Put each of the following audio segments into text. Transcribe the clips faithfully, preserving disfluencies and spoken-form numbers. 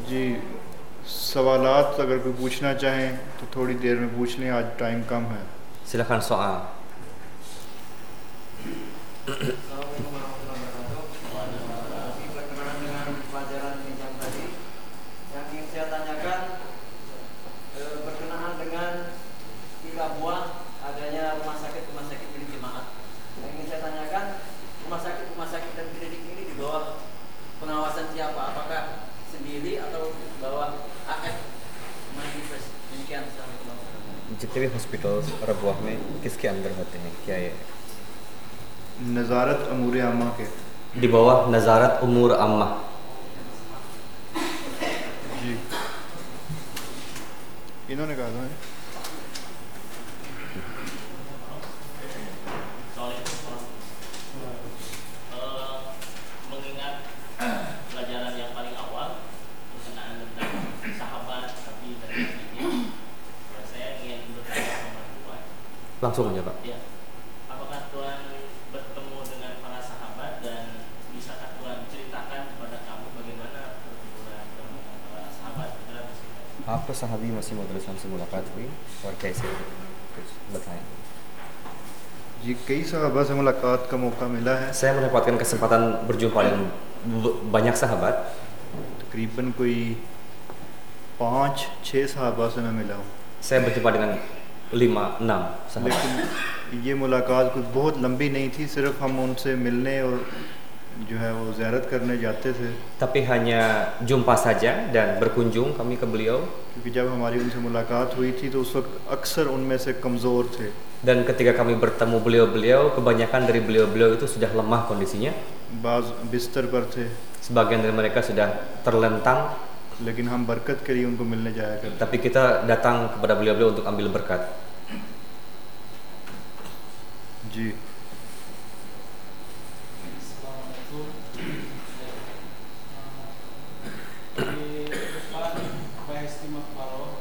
जी, सवालात अगर कोई पूछना चाहें तो थोड़ी देर में पूछ लें, आज टाइम कम है. Silakan soal. Berkenaan dengan pelajaran bincang tadi, yang ingin saya tanyakan eh, berkenaan dengan tidak buah adanya rumah sakit rumah sakit milik jemaat. Yang ingin saya tanyakan, rumah sakit rumah sakit dan klinik ini di bawah pengawasan siapa? Apakah sendiri atau bawah A F Manifest? Demikian. जितने भी हॉस्पिटल्स रबुआ में किसके अंदर होते हैं, क्या ये नज़ारत अमूर आमा के di bawah Nazarat Umur Ammah? जी, इन्होंने कहा था. Mengingat pelajaran yang paling awal berkenaan tentang sahabat, tapi dari ini saya ingin bertanya sama Tuhan. Langsung aja Pak. Ya, apakah Tuhan bertemu dengan para sahabat dan bisakah Tuhan ceritakan kepada kamu bagaimana pertempuran dengan para sahabat? आपको सहाबी मसीह मौद से मुलाकात हुई और कैसे, कुछ बताएं. जी, कई सहाबा से मुलाकात का मौका मिला है. Saya mendapatkan kesempatan berjumpa dengan b- banyak sahabat. तकरीबन कोई पाँच छः सहाबा से मैं मिला हूँ. Saya berjumpa dengan lima enam sahabat. लेकिन ये मुलाकात कोई बहुत लंबी नहीं थी, सिर्फ हम उनसे मिलने और जो है वो ज़ियारत करने जाते थे. Tapi hanya jumpa saja dan berkunjung kami ke beliau. क्योंकि जब हमारी उनसे मुलाकात हुई थी तो उस वक्त अक्सर उनमें से कमज़ोर थे. Dan ketika kami bertemu beliau-beliau, kebanyakan dari beliau-beliau itu sudah lemah kondisinya. बाज़ बिस्तर पर थे, Sebagian dari mereka sudah terlentang, लेकिन हम बरकत के लिए उनको मिलने जाया करते. tapi kita datang kepada beliau-beliau untuk ambil berkat. जी, di depan Bahistimah Paro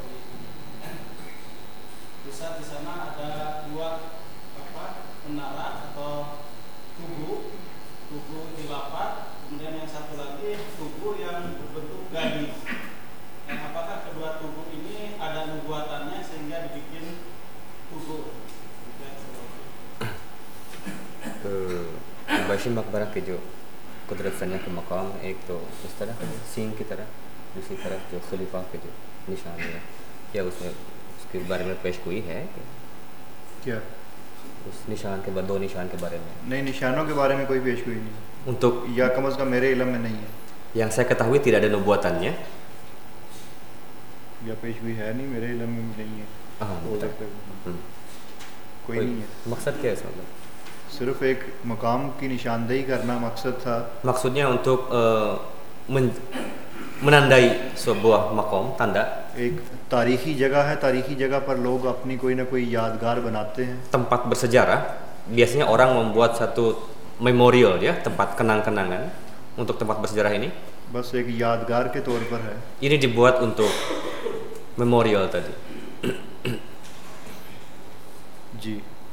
di saat di sana ada dua apa menara atau tugu tugu dilapat, kemudian yang satu lagi tugu yang berbentuk gadis. Dan apakah kedua tugu ini ada nubuatannya sehingga dibikin tugu? वैश्वी मकबरा के जो कुदरत सन्या के मकाम एक तो इस तरह सींग की तरह, दूसरी तरफ जो खलीफा के जो निशान है, क्या उसमें उसके बारे में पेश गोई है? क्या उस निशान के बाद दो निशान के बारे में नहीं, निशानों के बारे में कोई पेशगोई नहीं, untuk या कम अज़ कम मेरे इल्म में नहीं है. yang saya ketahui tidak ada nubuatannya. या पेशगोई है नहीं, मेरे इल्म में नहीं है. Ah, हो betul. सकता है. Hmm. कोई नहीं है. Maksud क्या है इसमें? सिर्फ एक मकाम की निशानदेही करना मकसद था. Maksudnya untuk uh, men- menandai sebuah makom, tanda एक तारीखी जगह है, तारीखी जगह पर लोग अपनी कोई ना कोई यादगार बनाते हैं. tempat bersejarah. Biasanya orang membuat satu memorial ya, tempat kenang-kenangan untuk tempat bersejarah ini. बस एक यादगार के तौर पर है. Ini dibuat untuk memorial tadi. जी,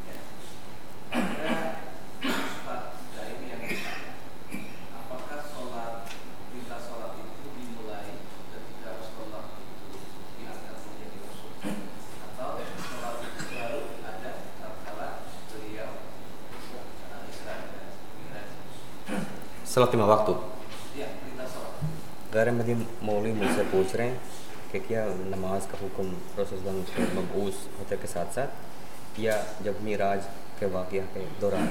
Apakah sholat perintah sholat itu dimulai ketika Rasulullah itu diangkat menjadi Rasul, atau sholat itu baru ada tatkala beliau Isra dan Mi'raj? Salat lima waktu. Ya, perintah sholat. गैर मदी मौलवी मुझसे पूछ रहे हैं कि क्या नमाज का हुक्म रसूलुल्लाह के मबऊस होते के साथ साथ या जब मिराज के वाक़या के दौरान?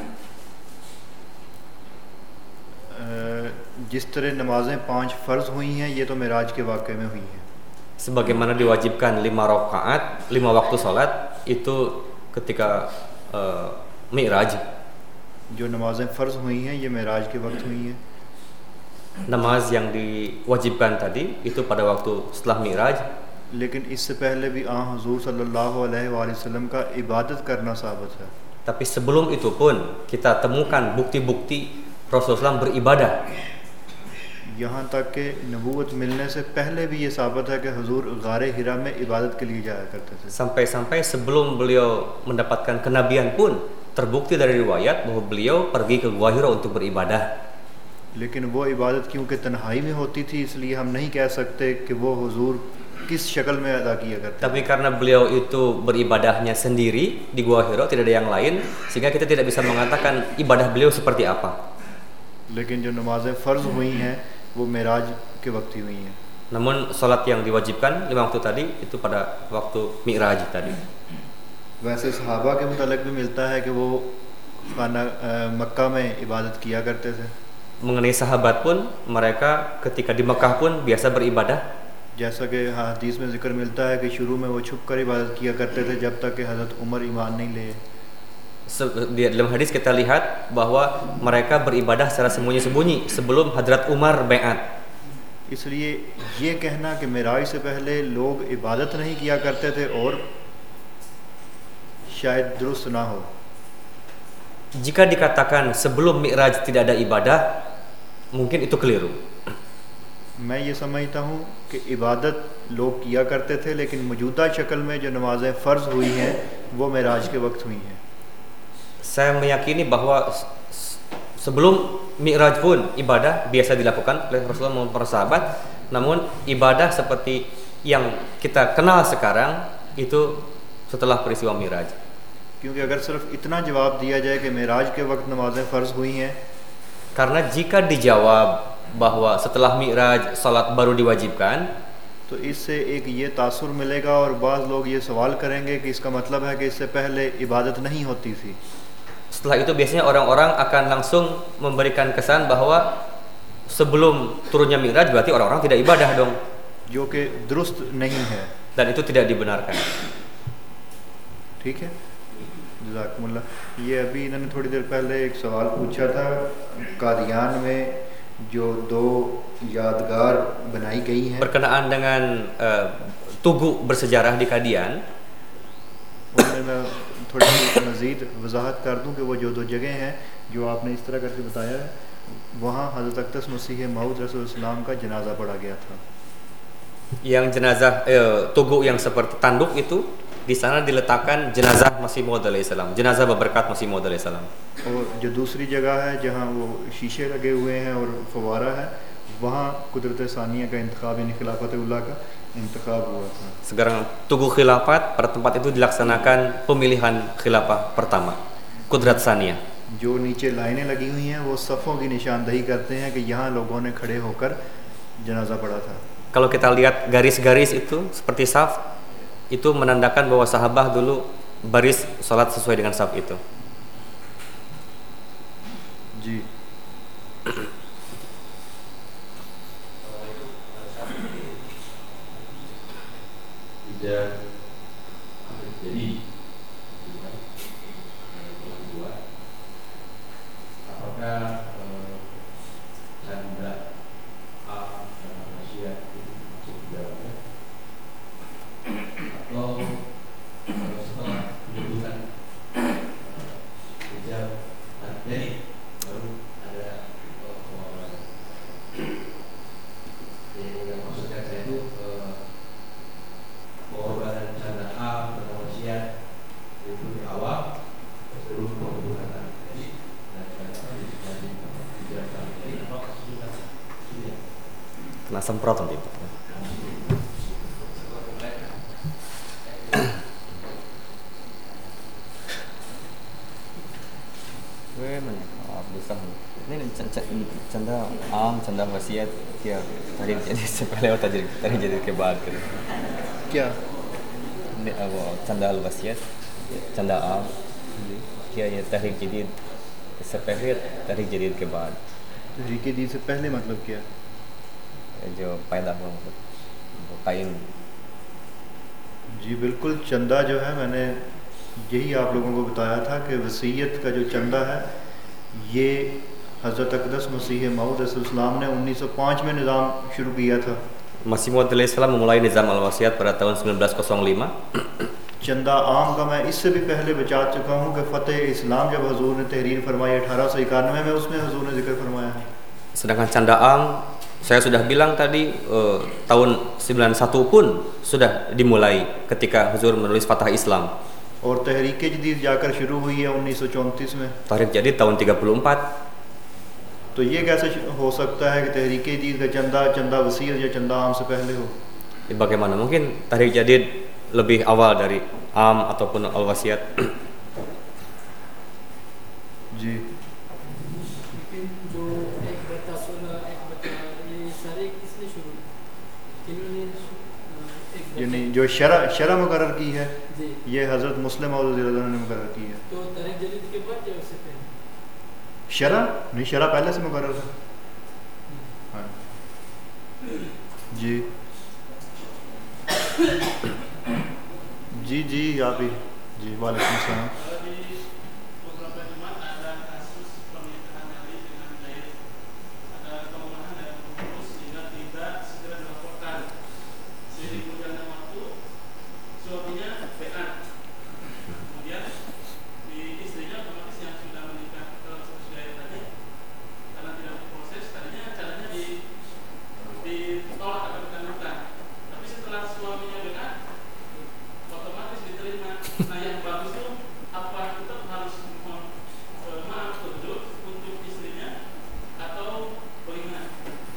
अ, जिस तरह नमाजें पांच फ़र्ज़ हुई हैं, ये तो मेराज के वाक़े में हुई हैं. Sebagaimana diwajibkan lima rakaat, lima waktu salat itu ketika uh, mi'raj. जो नमाजें फ़र्ज़ हुई हैं ये मेराज के वक्त हुई हैं. Namaz yang diwajibkan tadi itu pada waktu setelah mi'raj. लेकिन इससे पहले भी आ हुज़ूर सल्लल्लाहु अलैहि वसल्लम का इबादत करना साबित है. Tapi sebelum itu pun kita temukan bukti-bukti Rasulullah beribadah. यहाँ तक कि नबूवत मिलने से पहले भी ये साबित है कि हुज़ूर गारे हिरा में इबादत के लिए जाया करते थे. Sampai-sampai sebelum beliau mendapatkan kenabian pun terbukti dari riwayat bahwa beliau pergi ke Gua Hira untuk beribadah. लेकिन वो इबादत क्योंकि तन्हाई में होती थी इसलिए हम नहीं कह सकते कि वो हुजूर किस शक्ल में अदा किया करते Tapi karena beliau itu beribadahnya sendiri di Gua Hira, tidak ada yang lain, sehingga kita tidak bisa mengatakan ibadah beliau seperti apa. लेकिन जो नमाजें फ़र्ज़ हुई हैं वो मेराज के वक्त ही हुई हैं. Namun salat yang diwajibkan lima waktu tadi itu pada waktu Mi'raj tadi. वैसे सहाबा के मुतालिक भी मिलता है कि वो खाना मक्का में इबादत किया करते थे. Mengenai sahabat pun, mereka ketika di Mekah pun biasa beribadah. जैसा कि हदीस में जिक्र मिलता है कि शुरू में वो छुप कर इबादत किया करते थे जब तक कि हज़रत उमर ईमान नहीं ले. Di dalam hadis kita lihat bahwa mereka beribadah secara sembunyi-sembunyi sebelum Hadrat Umar bai'at. इसलिए ये कहना कि मेराज से पहले लोग इबादत नहीं किया करते थे और शायद दुरुस्त ना हो. Jika dikatakan sebelum Mi'raj tidak ada ibadah, mungkin itu keliru. मैं ये समझता हूँ कि इबादत लोग किया करते थे लेकिन मौजूदा शक्ल में जो नमाजें फ़र्ज़ हुई हैं वो मेराज के वक्त हुई हैं. Saya meyakini bahwa sebelum Mi'raj pun ibadah biasa dilakukan oleh Rasulullah maupun para sahabat, namun ibadah seperti yang kita kenal sekarang itu setelah peristiwa Mi'raj. क्योंकि अगर सिर्फ इतना जवाब दिया जाए कि मेराज के वक्त नमाजें फ़र्ज़ हुई हैं, karena jika dijawab bahwa setelah Mi'raj salat baru diwajibkan, तो इससे एक ये तासुर मिलेगा और बाज़ लोग ये सवाल करेंगे कि इसका मतलब है कि इससे पहले इबादत नहीं होती थी. Setelah itu biasanya orang-orang akan langsung memberikan kesan bahwa sebelum turunnya Mi'raj berarti orang-orang tidak ibadah dong. जो कि दुरुस्त नहीं है. Dan itu tidak dibenarkan. ठीक है, जज़ाकुमुल्लाह. ये अभी इन्होंने थोड़ी देर पहले एक सवाल पूछा था, कादियान में जो दो यादगार बनाई गई हैं berkenaan dengan uh, tugu bersejarah di Kadian. उनमें मैं थोड़ी मज़ीद वजाहत कर दूं कि वो जो दो जगह हैं जो आपने इस तरह करके बताया है, वहाँ हज़रत अक़दस मसीह मऊद रसूलुल्लाह का जनाजा पढ़ा गया था. Yang jenazah eh, tugu yang seperti tanduk itu, di sana diletakkan jenazah Masih Maud alaihissalam, jenazah berberkat Masih Maud alaihissalam. और जो दूसरी जगह है जहाँ वो शीशे लगे हुए हैं और फवारा है, वहाँ कुदरत सानिया का इंतखाब यानी खिलाफत उल्लाह का इंतखाब हुआ था. Sekarang tugu khilafat pada tempat itu dilaksanakan pemilihan khilafah pertama, Kudrat Saniyah. जो नीचे लाइनें लगी हुई हैं वो सफ़ों की निशानदही करते हैं कि यहाँ लोगों ने खड़े होकर जनाजा पढ़ा था. Kalau kita lihat garis-garis itu seperti saf, itu menandakan bahwa sahabat dulu baris salat sesuai dengan saf itu. Ji. Tidak jadi apakah tanda A dan wasiat itu masuk di dalamnya atau setelah kebutuhan kerja jadi baru ada pengeluaran. Yang maksudnya saya itu pengorbanan tanda A dan wasiat itu di awal sebelum kebutuhan jadi dan tanda A jadi tidak jadi apakah sudah sudah Kena semprot nanti. Gue mana? Oh, bisa. Ini canda am, canda wasiat, क्या tadi jadi sepele atau tadi tadi jadi kebal gitu. क्या Ini apa canda al wasiat, canda am, क्या ये tahrik jadid sepele tahrik jadid के बाद तहरीक दी से पहले मतलब क्या? जो पैदा हुआ कायम. जी बिल्कुल. चंदा जो है मैंने यही आप लोगों को बताया था कि वसीयत का जो चंदा है ये हज़रत अक़दस मसीह मऊद रसूलुल्लाह ने उन्नीस सौ पाँच में निज़ाम शुरू किया था. Masih Maud alaihissalam memulai nizam al-wasiat pada tahun seribu sembilan ratus lima. चंदा आम का मैं इससे भी पहले बचा चुका हूँ कि फ़तेह इस्लाम जब हजूर ने तहरीर फरमाई अठारह सौ इक्यानवे में, उसमें हजूर ने जिक्र फरमाया है. Sedangkan canda am saya sudah bilang tadi eh, tahun sembilan puluh satu pun sudah dimulai ketika Huzur menulis Fatah Islam. और तहरीक जदीद जाकर शुरू हुई है उन्नीस सौ चौंतीस में. Tahrik Jadid tahun tiga puluh empat. तो ये कैसे हो सकता है कि तहरीक जदीद का चंदा चंदा वसीयत या चंदा आम से पहले हो? Bagaimana mungkin Tahrik Jadid lebih awal dari Am ataupun Al-Wasiat? जी लेकिन जो एक बता सोलह एक बता ये सारे किसने शुरू इन्होंने एक ये नहीं, जो शरा शरा मुकर्रर की है जी ये हज़रत मुस्लिम मौऊद रज़ियल्लाहु अन्हु ने मुकर्रर की है। तो तारीख जदीद के बाद या उससे पहले? शरा नहीं, शरा पहले से मुकर्रर है। हाँ जी जी जी आप ही जी वालेकुम सलाम। Kalau di beberapa jemaat ada kasus pernikahan Ali dengan Zaid, ada kelemahan dari pengurus sehingga tidak segera dilaporkan. Seiring berjalannya waktu, suaminya beat. Kemudian di istrinya otomatis yang sudah menikah ke Zaid tadi, karena tidak diproses, tadinya caranya di ditolak atau dikabulkan. Tapi setelah suaminya beat, otomatis diterima. Nah yang bagus itu apa tetap harus mohon eh, maaf untuk untuk istrinya atau bagaimana?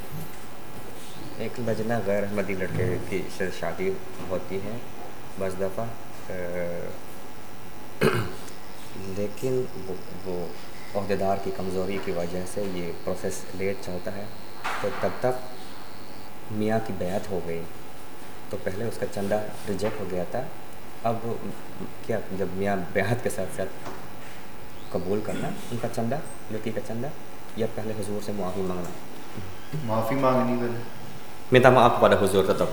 एक लजना गैर अहमदी लड़के की से शादी होती है बस दफ़ा, लेकिन वो वो अहदेदार की कमज़ोरी की वजह से ये प्रोसेस लेट चलता है। तो तब तक मियाँ की बैत हो गई, तो पहले उसका चंदा रिजेक्ट हो गया था। अब क्या जब मियाँ बैत के साथ साथ कबूल करना उनका चंदा, लड़की का चंदा, या पहले हुजूर से मुआफ़ी मांगना? माफ़ी मांगनी पहले, minta maaf kepada हुजूर tetap।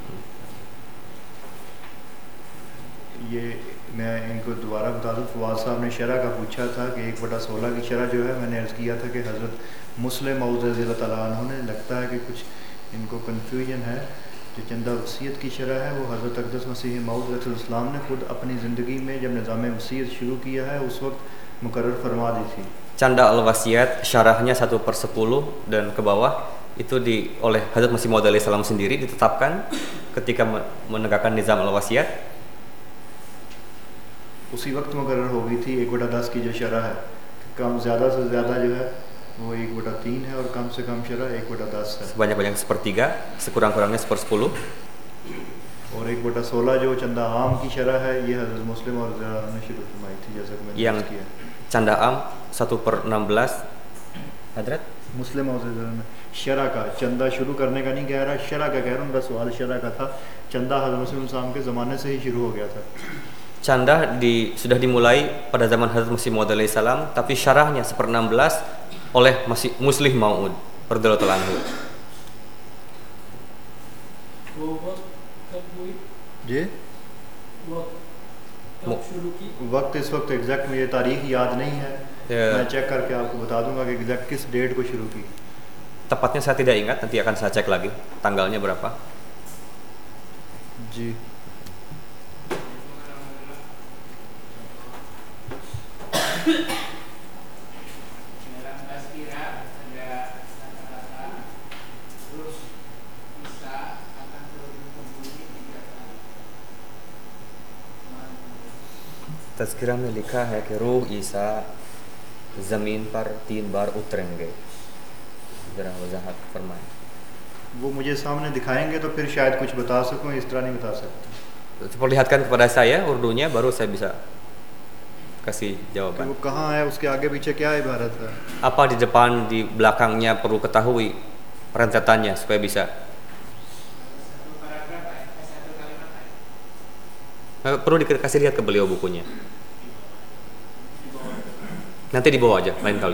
ये मैं इनको दोबारा बता दूँ, फवाद साहब ने शरा का पूछा था कि एक बटा सोलह की शरा जो है, मैंने अर्ज़ किया था कि हज़रत मुस्लिम मौऊद रज़ियल्लाहु तआला अन्हु ने, लगता है कि कुछ इनको कन्फ्यूजन है। जो चंदा वसीयत की शरा है वो हज़रत अक़दस मसीह मौऊद अलैहिस्सलाम ने खुद अपनी ज़िंदगी में जब निज़ाम वसीयत शुरू किया है उस वक्त मुकर्रर फरमा दी थी। Canda al-wasiat syarahnya satu per sepuluh dan ke bawah itu di oleh Hazrat Masih Maud alaihissalam sendiri ditetapkan ketika menegakkan nizam al-wasiat। उसी वक्त मुकर्रर हो गई थी एक बटा दस की जो शरा है, कम ज़्यादा से ज़्यादा जो है वो एक बटा तीन है और कम से कम शरा एक बटा दस है, sebanyak-banyak sepertiga, sekurang-kurangnya seper sepuluh। और एक बटा सोलह जो चंदा आम की शरा है ये हज़रत मुस्लिम और ने शुरू फरमाई थी, जैसा कि मैंने yang अर्ज़ किया। canda am satu per enam belas Hadrat मुस्लिम और ने शरा का चंदा शुरू करने का नहीं कह रहा, शरा का कह रहा हूँ, उनका सवाल शरा का था। चंदा हज़रत मुस्लिम साहब के ज़माने से ही शुरू हो गया था। canda di sudah dimulai pada zaman Hazrat Masih Maud alaihissalam, tapi syarahnya seper enam belas oleh Masih Muslih Maud radhiyallahu anhu। वो वक्त कब हुई? जी वक्त मु- कब शुरू की? वक्त इस वक्त एग्जैक्ट मुझे तारीख याद नहीं है, Ya, मैं चेक करके आपको बता दूंगा कि एग्जैक्ट किस डेट को शुरू की। tepatnya saya tidak ingat, nanti akan saya cek lagi tanggalnya berapa। जी Dalam tazkirah ada kata-kata terus bisa akan terus berbunyi tiga kali. तज़किरा में लिखा है कि रूह ईसा ज़मीन पर तीन बार उतरेंगे। ज़रा वजाहत फरमाएं। वो मुझे सामने दिखाएंगे तो फिर शायद कुछ बता सकूं, इस तरह नहीं बता सकता। Perlihatkan kepada saya urdunya, baru saya bisa kasih कि jawaban। वो कहाँ है, उसके आगे पीछे क्या इबारत है। Apa di depan, di belakangnya perlu ketahui rentetannya supaya bisa. Satu paragraf eh, satu kalimat eh. Eh, Perlu dikasih lihat ke beliau bukunya. Nanti dibawa aja lain kali.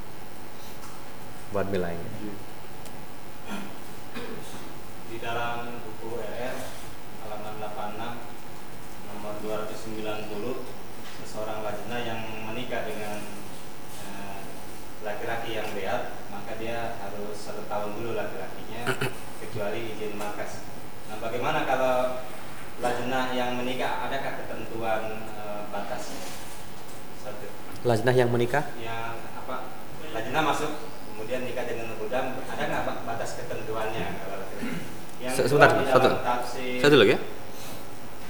Buat bilangnya. Di dalam buku R R halaman delapan puluh enam nomor dua ratus sembilan puluh, seseorang lajnah yang menikah dengan eh, laki-laki yang beat, maka dia harus satu tahun dulu laki-lakinya kecuali izin markas. Nah, bagaimana kalau lajnah yang menikah, adakah ketentuan eh, batasnya? Satu. Lajnah yang menikah? Yang apa? Lajnah masuk kemudian nikah dengan khudam, ada nggak batas ketentuannya? Kalau yang Se- Sebentar, kedua, di satu. dalam tafsir Satu lagi ya.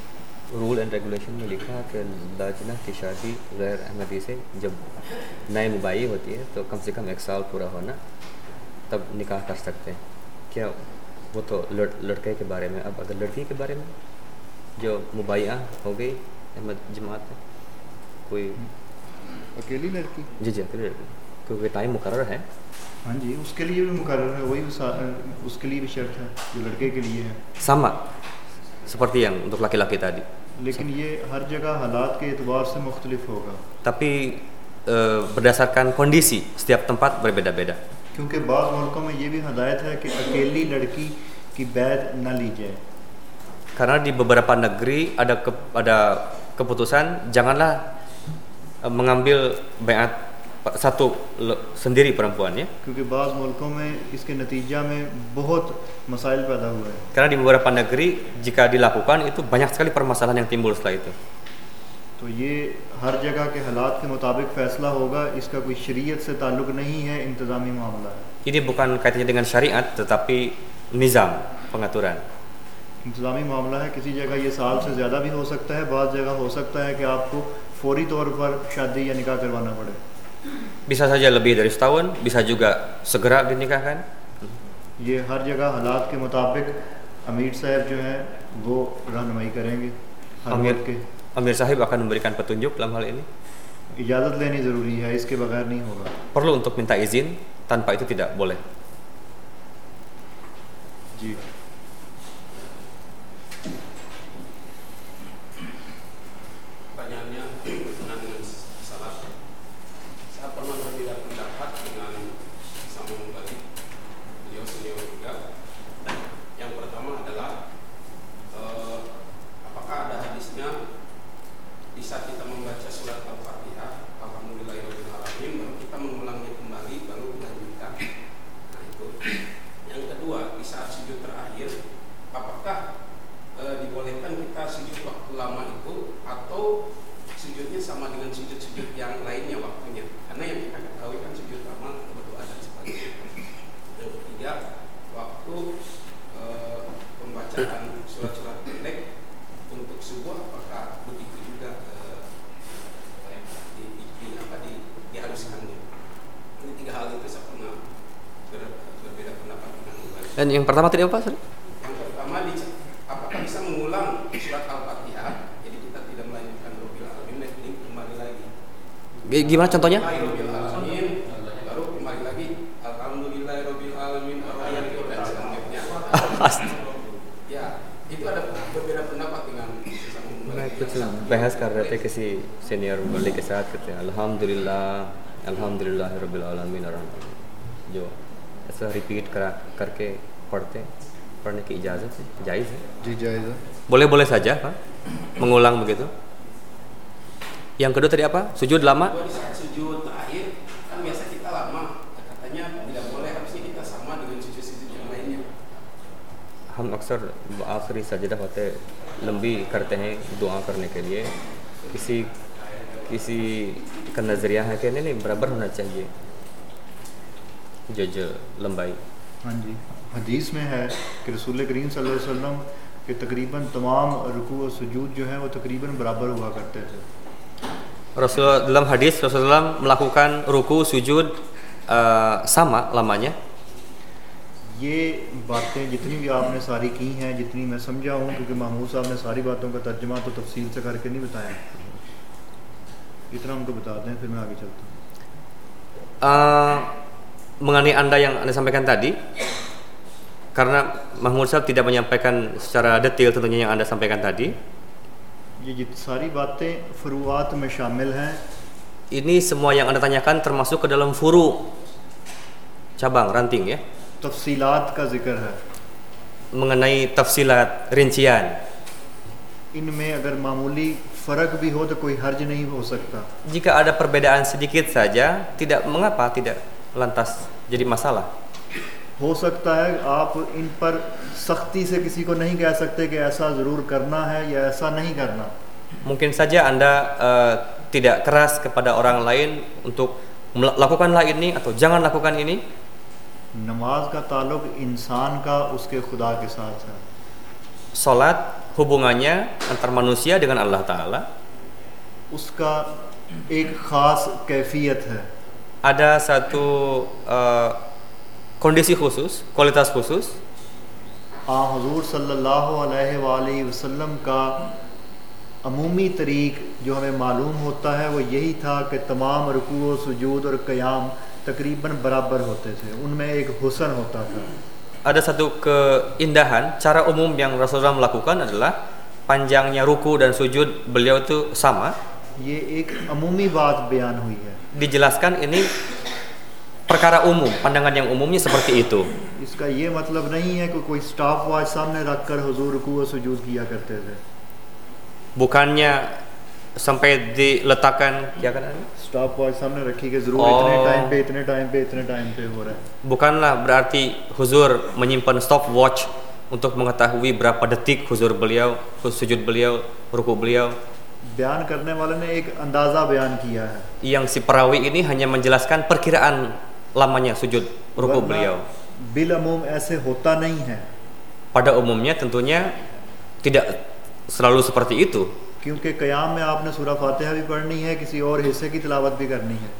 Rule and regulation में लिखा कि लजना की शादी गैर अहमदी से जब नए मुबाई होती है तो कम से कम एक साल पूरा होना तब निकाह कर सकते हैं। क्या वो तो लड़, लड़के के बारे में, अब अगर लड़की के बारे में जो मुबाइया हो गई अहमद जमात में, कोई अकेली लड़की? जी जी अकेली लड़की, क्योंकि टाइम मुकर्रर है। हाँ जी, उसके लिए भी मुकर्रर है, वही उसके लिए भी शर्त है जो लड़के के लिए है। sama seperti yang untuk laki-laki tadi. लेकिन ये हर जगह हालात के एतबार से मुख्तलिफ होगा। Tapi e, berdasarkan kondisi setiap tempat berbeda-beda. क्योंकि बाज़ मुल्कों में ये भी हदायत है कि अकेली लड़की की बैत न ली जाए। Karena di beberapa negeri ada ke, ada keputusan janganlah e, mengambil bayat satu sendiri perempuan ya. क्योंकि बाज़ मुल्कों में इसके नतीजा में बहुत मसाइल पैदा हुए हैं। Karena di beberapa negeri jika dilakukan itu banyak sekali permasalahan yang timbul setelah itu. तो ये हर जगह के हालात के मुताबिक फैसला होगा, इसका कोई शरीयत से ताल्लुक़ नहीं है, इंतज़ामी मामला है। Ini bukan kaitannya dengan syariat tetapi nizam, pengaturan. इंतज़ामी मामला है, किसी जगह ये साल से ज़्यादा भी हो सकता है, बाज़ जगह हो सकता है कि आपको फौरी तौर पर शादी या निकाह करवाना पड़े। Bisa saja lebih dari setahun, bisa juga segera dinikahkan. ये हर जगह हालात के मुताबिक अमीर साहब जो हैं वो रहनुमाई करेंगे हर Amir, वक्त के। Amir Sahib akan memberikan petunjuk dalam hal ini. इजाज़त लेनी ज़रूरी है, इसके बगैर नहीं होगा। Perlu untuk minta izin, tanpa itu tidak boleh. जी Pertanyaannya berkenaan dengan salat. Saya pernah berbeda pendapat dengan sama mubalik, beliau senior juga. Yang pertama adalah eh, apakah ada hadisnya di saat kita membaca surat Al-Fatihah, Alhamdulillahirabbil alamin, baru kita mengulangnya kembali, baru melanjutkan. Nah itu. Yang kedua, di saat sujud terakhir, apakah eh, dibolehkan kita sujud waktu lama itu atau sujudnya sama dengan sujud-sujud yang lainnya waktunya? Karena yang kita ketahui kan sujud lama berdoa dan sebagainya. Yang ketiga, waktu eh, pembacaan surat-surat pendek untuk subuh, apakah begitu juga eh, di, di, di, apa, di, diharuskannya? Ini tiga hal itu saya pernah ber, berbeda pendapat dengan Ubay. Dan yang pertama tadi apa? Sorry? Yang pertama, di, apakah bisa mengulang surat Al-Fatihah? Jadi kita tidak melanjutkan Rabbil Alamin, ini kembali lagi. G- Gimana contohnya? Rabbil Alamin, baru kembali lagi Alhamdulillahirabbil alamin ar-rahman dan selanjutnya. Ya, itu ada berbeda pendapat dengan sesama umat. बहस कर रहे थे किसी सीनियर बंदे के साथ, कहते हैं अल्हम्दुलिल्लाह अल्हम्दुलिल्लाह रब्बिल आलमीन अर्रहमान, जो ऐसा रिपीट करा करके पढ़ते पढ़ने की इजाज़त है, जायज़ है? जी जायज़ है। Boleh-boleh saja Pak mengulang begitu. Yang kedua tadi apa? Sujud lama? Di saat sujud terakhir kan biasa kita lama, katanya tidak boleh, harusnya kita sama dengan sujud-sujud yang lainnya. हम अक्सर आखिरी सजदा होते लंबी करते हैं दुआ करने के लिए, किसी किसी का नज़रिया है कि नहीं नहीं बराबर होना चाहिए जो जो लंबाई। हाँ जी, हदीस में है कि रसूल करीम सल्लल्लाहु अलैहि वसल्लम के तकरीबन तमाम रुकू और सुजूद जो हैं वो तकरीबन बराबर हुआ करते थे। Rasulullah dalam hadis Rasulullah melakukan ruku sujud uh, sama lamanya. ये बातें जितनी भी आपने सारी की हैं, जितनी मैं समझा हूँ, क्योंकि महमूद साहब ने सारी बातों का तर्जुमा तो तफसील से करके नहीं बताया, इतना हमको बता दें फिर मैं आगे चलता हूँ। Uh, mengenai Anda yang Anda sampaikan tadi, karena Mahmud Sahab tidak menyampaikan secara detail tentunya yang Anda sampaikan tadi. ये जित सारी बातें फरुआत में शामिल हैं। Ini semua yang Anda tanyakan termasuk ke dalam furu, cabang, ranting ya. तफसीलात का जिक्र है। Mengenai tafsilat, rincian. इनमें अगर मामूली फ़र्क भी हो तो कोई हर्ज नहीं हो सकता। Jika ada perbedaan sedikit saja, tidak mengapa, tidak lantas jadi masalah. हो सकता है आप इन पर सख्ती से किसी को नहीं कह सकते कि ऐसा ज़रूर करना है या ऐसा नहीं करना। Mungkin saja Anda uh, tidak keras kepada orang lain untuk melakukanlah ini atau jangan lakukan ini. नमाज का ताल्लुक इंसान का उसके खुदा के साथ है। Salat hubungannya antar manusia dengan Allah Ta'ala, उसका एक ख़ास कैफियत है. ada satu uh, kondisi khusus, kualitas khusus. आ हुजूर सल्लल्लाहु अलैहि वालैहि वसल्लम का अमूमी तरीक़ जो हमें मालूम होता है वो यही था कि तमाम रुकू सुजूद और क़याम तकरीबन बराबर होते थे, उनमें एक हुस्न होता था. Ada satu keindahan, cara umum yang Rasulullah melakukan adalah panjangnya ruku dan sujud beliau itu sama. ये एक अमूमी बात बयान हुई है. Dijelaskan ini perkara umum, pandangan yang umumnya seperti itu. इसका ये मतलब नहीं है कि कोई स्टॉप वॉच सामने रखकर हुजूर रुकू और सुजूद किया करते थे. Bukannya sampai diletakkan ya kan? Stopwatch सामने रखी कि जरूर Oh. इतने टाइम पे इतने टाइम पे इतने टाइम पे हो रहा है. Bukanlah berarti huzur menyimpan stopwatch untuk mengetahui berapa detik huzur beliau, sujud beliau, ruku beliau. बयान करने वाले ने एक अंदाज़ा बयान किया है. Yang si perawi ini hanya menjelaskan perkiraan lamanya sujud ruku वरना beliau. बिल अमूम ऐसे होता नहीं है. Pada umumnya tentunya tidak selalu seperti itu. क्योंकि क़याम में आपने सूरह फातिहा भी पढ़नी है, किसी और हिस्से की तिलावत भी करनी है.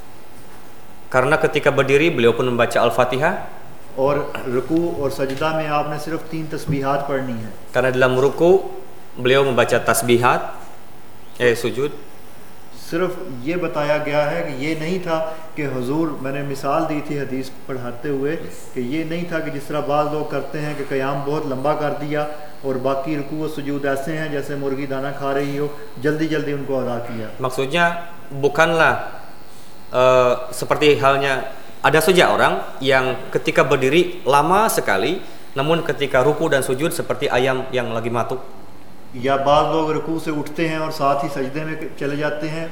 Karena ketika berdiri beliau pun membaca Al-Fatihah. और रुकू और सजदा में आपने सिर्फ तीन तस्बीहात पढ़नी है. Karena dalam ruku beliau membaca tasbihat, eh sujud. सिर्फ ये बताया गया है कि ये नहीं था कि हुजूर, मैंने मिसाल दी थी हदीस पढ़ाते हुए कि ये नहीं था कि जिस तरह बाज़ लोग करते हैं कि क़याम बहुत लंबा कर दिया और बाकी रुकू और सुजूद ऐसे हैं जैसे मुर्गी दाना खा रही हो, जल्दी जल्दी उनको अदा किया. Maksudnya bukanlah uh, seperti halnya ada saja orang yang ketika berdiri lama sekali, namun ketika ruku dan sujud seperti ayam yang lagi matuk. या बाज़ लोग रुकू से उठते हैं और साथ ही सजदे में चले जाते हैं.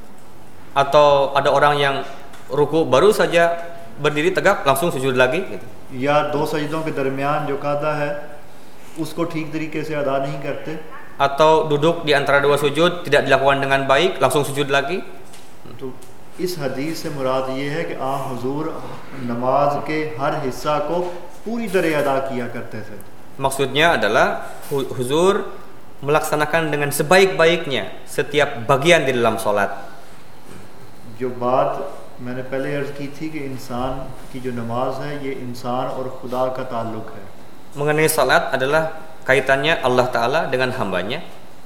Atau ada orang yang ruku baru saja berdiri tegak langsung sujud lagi gitu. या दो सजदों के दरमियान जो कादा है उसको ठीक तरीके से अदा नहीं करते. Atau duduk di antara dua sujud tidak dilakukan dengan baik langsung sujud lagi. तो इस हदीस से मुराद ये है कि आ हुजूर नमाज के हर हिस्सा को पूरी तरह अदा किया करते थे. Maksudnya adalah huzur melaksanakan dengan sebaik-baiknya setiap bagian di dalam sholat. जो बात मैंने पहले अर्ज़ की थी कि इंसान की जो नमाज है ये इंसान और खुदा का ताल्लुक़ है. Mengenai sholat adalah kaitannya Allah Ta'ala dengan hambanya.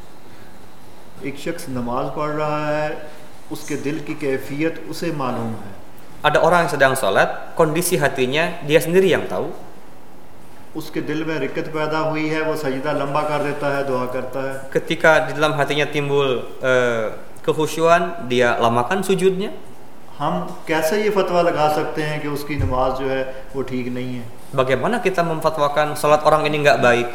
एक शख्स नमाज पढ़ रहा है, उसके दिल की कैफियत उसे मालूम है. Ada orang yang sedang sholat, kondisi hatinya dia sendiri yang tahu. उसके दिल में रिकत पैदा हुई है, वो सजदा लंबा कर देता है, दुआ करता है. Ketika di dalam hatinya timbul uh, kehusyuan, dia lamakan sujudnya. हम कैसे ये फतवा लगा सकते हैं कि उसकी नमाज जो है वो ठीक नहीं है. Bagaimana kita memfatwakan sholat orang ini nggak baik?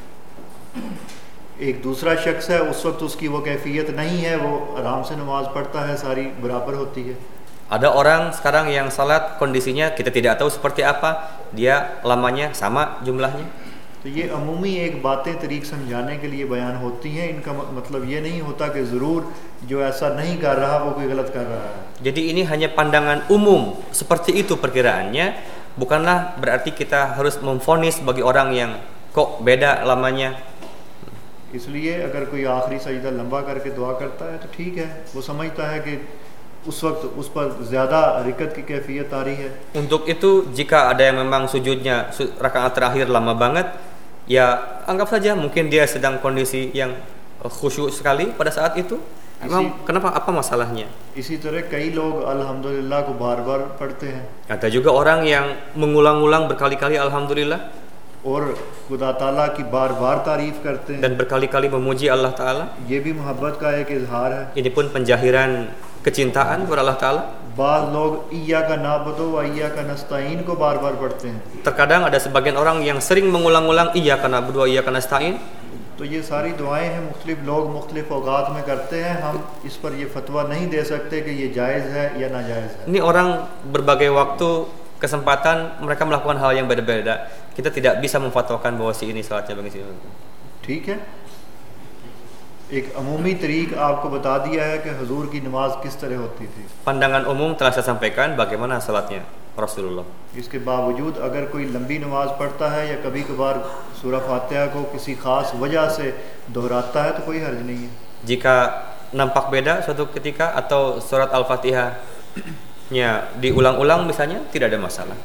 एक दूसरा शख्स है, उस वक्त उसकी वो कैफियत नहीं है, वो आराम से नमाज पढ़ता है, सारी बराबर होती है. Ada orang sekarang yang salat kondisinya kita tidak tahu seperti apa, dia lamanya sama jumlahnya. तो ये अमूमी एक बातें तरीक़ समझाने के लिए बयान होती हैं. इनका मतलब ये नहीं होता कि ज़रूर जो ऐसा नहीं कर रहा वो कोई गलत कर रहा है. Jadi ini hanya pandangan umum, seperti itu perkiraannya. Bukanlah berarti kita harus memvonis bagi orang yang kok beda lamanya. इसलिए अगर कोई आखिरी सजदा लंबा करके दुआ करता है तो ठीक है, वो समझता है कि उस वक्त उस पर ज़्यादा रिकत की कैफियत आ रही है. Untuk itu jika ada yang memang sujudnya rakaat terakhir lama banget, ya anggap saja mungkin dia sedang kondisi yang khusyuk sekali pada saat itu. Emang kenapa, apa masalahnya? इसी तरह कई लोग अल्हम्दुलिल्लाह को बार बार पढ़ते हैं. Ada juga orang yang mengulang-ulang berkali-kali alhamdulillah. और खुदा ताला की बार बार तारीफ करते हैं. Dan berkali-kali memuji Allah Ta'ala. ये भी मोहब्बत का एक इजहार है. Ini pun penjahiran kecintaan kepada Allah Ta'ala. बाज़ लोग इय्याका नाबुदु व इय्याका नस्तईन को बार बार पढ़ते हैं. Terkadang ada sebagian orang yang sering mengulang-ulang iyyaka na'budu wa iyyaka nasta'in. तो ये सारी दुआएं हैं, मुख्तलिफ लोग मुख्तलिफ औकात में करते हैं. हम इस पर ये फतवा नहीं दे सकते कि ये जायज़ है या नाजायज़ है. Ini orang berbagai waktu kesempatan mereka melakukan hal yang berbeda. Kita tidak bisa memfatwakan bahwa si ini salatnya bagi si ini. ठीक है, एक अमूमी तरीक़ आपको बता दिया है कि हुजूर की नमाज किस तरह होती थी. Pandangan umum telah saya sampaikan bagaimana salatnya Rasulullah. इसके बावजूद अगर कोई लंबी नमाज पढ़ता है या कभी कभार सूरह फातिहा को किसी खास वजह से दोहराता है तो कोई हर्ज नहीं है. Jika nampak beda suatu ketika atau surat Al-Fatihahnya diulang-ulang misalnya, tidak ada masalah.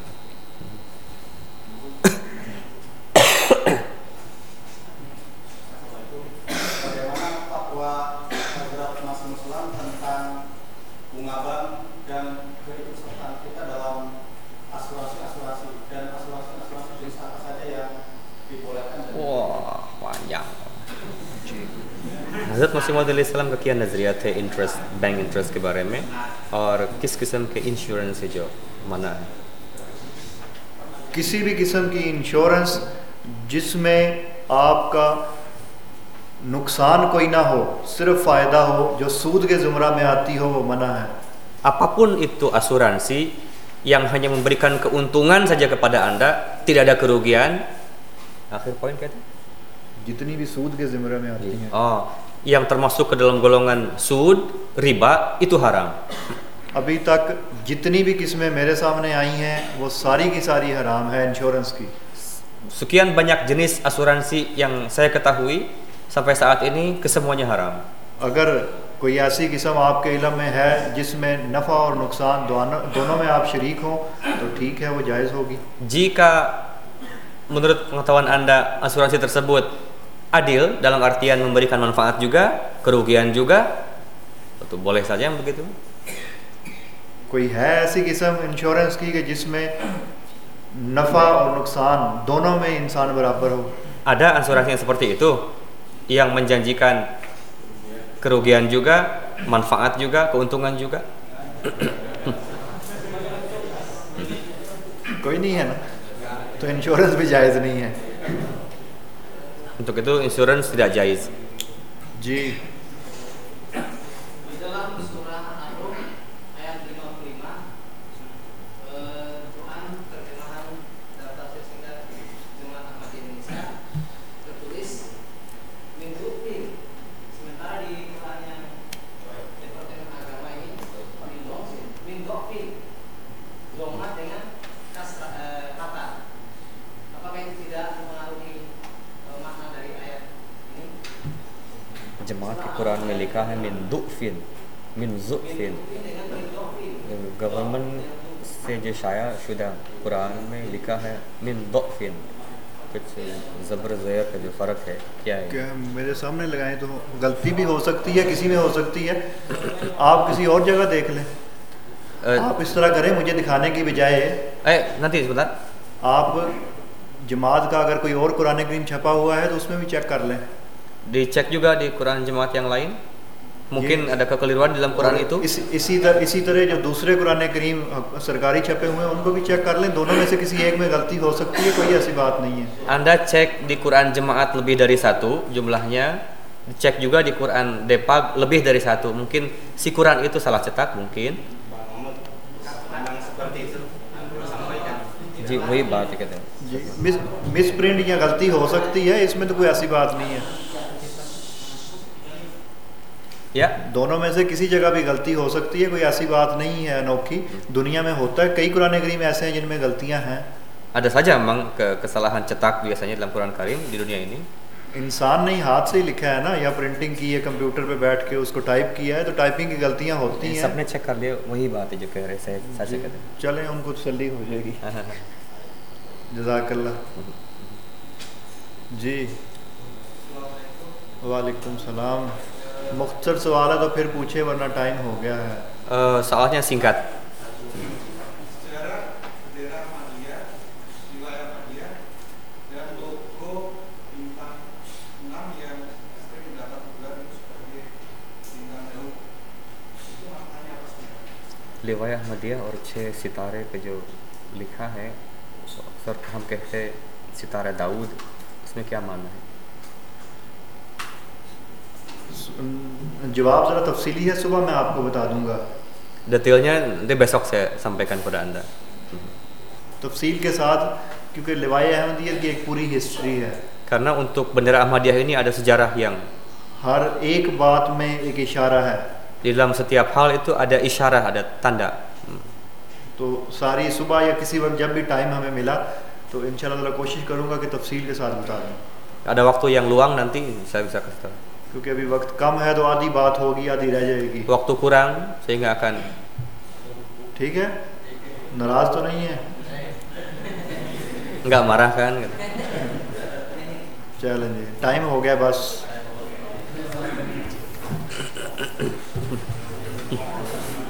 Bagaimana fatwa Hazrat Masih Muslim tentang pengabaran dan keikutsertaan kita dalam asuransi-asuransi dan asuransi-asuransi jenis apa saja yang dibolehkan? Wah, panjang. हज़रत मसीह मौद अलैहिस्सलाम का क्या नज़रिया थे interest, bank interest के बारे में, और किस किस्म के इंश्योरेंस से जो मना है? किसी भी किस्म की इंश्योरेंस जिसमें आपका नुकसान कोई ना हो, सिर्फ फ़ायदा हो, जो सूद के ज़ुमरा में आती हो, वो मना है. Apapun itu asuransi yang hanya memberikan keuntungan saja kepada Anda, tidak ada kerugian. Akhir poin kata? जितनी भी सूद के ज़ुमरे में आती हैं. Oh, yang termasuk ke dalam golongan sud, riba, itu haram. अभी तक जितनी भी किस्में मेरे सामने आई हैं वो सारी की सारी हराम है इंश्योरेंस की. Sekian banyak jenis asuransi yang saya ketahui sampai saat ini, kesemuanya haram. अगर कोई ऐसी किस्म आपके इल्म में है जिसमें नफ़ा और नुकसान दोनों दोनों में आप शरीक हों तो ठीक है, वो जायज़ होगी. Jika menurut pengetahuan Anda asuransi tersebut adil dalam artian memberikan manfaat juga, kerugian juga, itu boleh saja yang begitu. कोई है ऐसी किस्म इंश्योरेंस की कि जिसमें नफ़ा और नुकसान दोनों में इंसान बराबर हो? Ada asuransi yang seperti itu, yang menjanjikan kerugian juga, manfaat juga, keuntungan juga. कोई नहीं है ना, तो इंश्योरेंस भी जायज़ नहीं है. Untuk itu insurans tidak jaiz. जी. Di dalam surah An-Rum ayat lima puluh lima, eh, Quran terjemahan dalam tafsir singkat Jemaah Ahmad Indonesia tertulis min dukti, sementara di Quran yang Departemen Agama ini min dukti, min dukti doma dengan kasra, eh, kata. Apakah itu tidak mempengaruhi eh, makna dari ayat ini? Jemaat Quran में लिखा है min दुफिन, min जुफिन. Government से जो शाया शुदा कुरान में लिखा है min दुफिन, कुछ ज़बर ज़ेर का जो फ़र्क है क्या है? क्या मेरे सामने लगाएं तो गलती भी हो सकती है, किसी में हो सकती है. आप किसी और जगह देख लें. आप इस तरह करें, मुझे दिखाने की बजाय Eh, nanti sebentar. आप जमात का अगर कोई और कुरान करीम छपा हुआ है तो उसमें भी चेक कर लें. Dicek juga di Quran jemaat yang lain. Mungkin ada kekeliruan dalam Quran itu. इस, इसी तरह इसी तरह जो दूसरे कुरान करीम सरकारी छपे हुए हैं उनको भी चेक कर लें. दोनों में से किसी एक में गलती हो सकती है, कोई ऐसी बात नहीं है. Anda cek di Quran jemaat lebih dari satu jumlahnya, cek juga di Quran Depag lebih dari satu. Mungkin si Quran itu salah cetak mungkin. Memang seperti itu Anda sampaikan. जी वही बात है कहते हैं. जी, मिस मिस प्रिंट या गलती हो सकती है, इसमें तो कोई ऐसी बात नहीं है. Ya, दोनों में से किसी जगह भी गलती हो सकती है, कोई ऐसी बात नहीं है अनोखी. दुनिया में होता है, कई कुरान करीम ऐसे हैं जिनमें गलतियां हैं. ada saja memang ke kesalahan cetak biasanya dalam Quran Karim di dunia ini. इंसान ने ही हाथ से ही लिखा है ना, या प्रिंटिंग की है, कंप्यूटर पे बैठ के उसको टाइप किया है, तो टाइपिंग की गलतियां होती हैं. सबने चेक कर लिया, वही बात है जो कह रहे हैं, सच कहते हैं. चलें, उनको तसल्ली हो जाएगी. जज़ाकल्लाह. जी वालेकुम सलाम. मुख्तसर सवाल है तो फिर पूछे वरना टाइम हो गया है. Uh, soalnya singkat. लिवाया अहमदिया और छः सितारे पे जो लिखा है, अक्सर हम कहते हैं सितारा दाऊद, इसमें क्या मानना है? जवाब ज़रा तफसीली है, सुबह मैं आपको बता दूंगा. Detailnya nanti besok saya sampaikan pada Anda. तफसील के साथ, क्योंकि लिवाया अहमदिया की एक पूरी हिस्ट्री है. Karena untuk bendera Ahmadiyah ini ada sejarah yang हर एक बात में एक इशारा है. di dalam setiap hal itu ada isyarat, ada tanda. तो तो सारी सुबह या किसी वक्त जब भी टाइम हमें मिला तो इंशाल्लाह ताला कोशिश करूँगा कि तफसील के साथ बता दूँ. Ada waktu yang luang nanti saya bisa kasih tahu. क्योंकि अभी वक्त कम है तो आधी बात होगी, आधी रह जाएगी. Waktu kurang sehingga akan. ठीक है, नाराज तो नहीं है? Enggak marah kan? चलें जी, टाइम हो गया बस.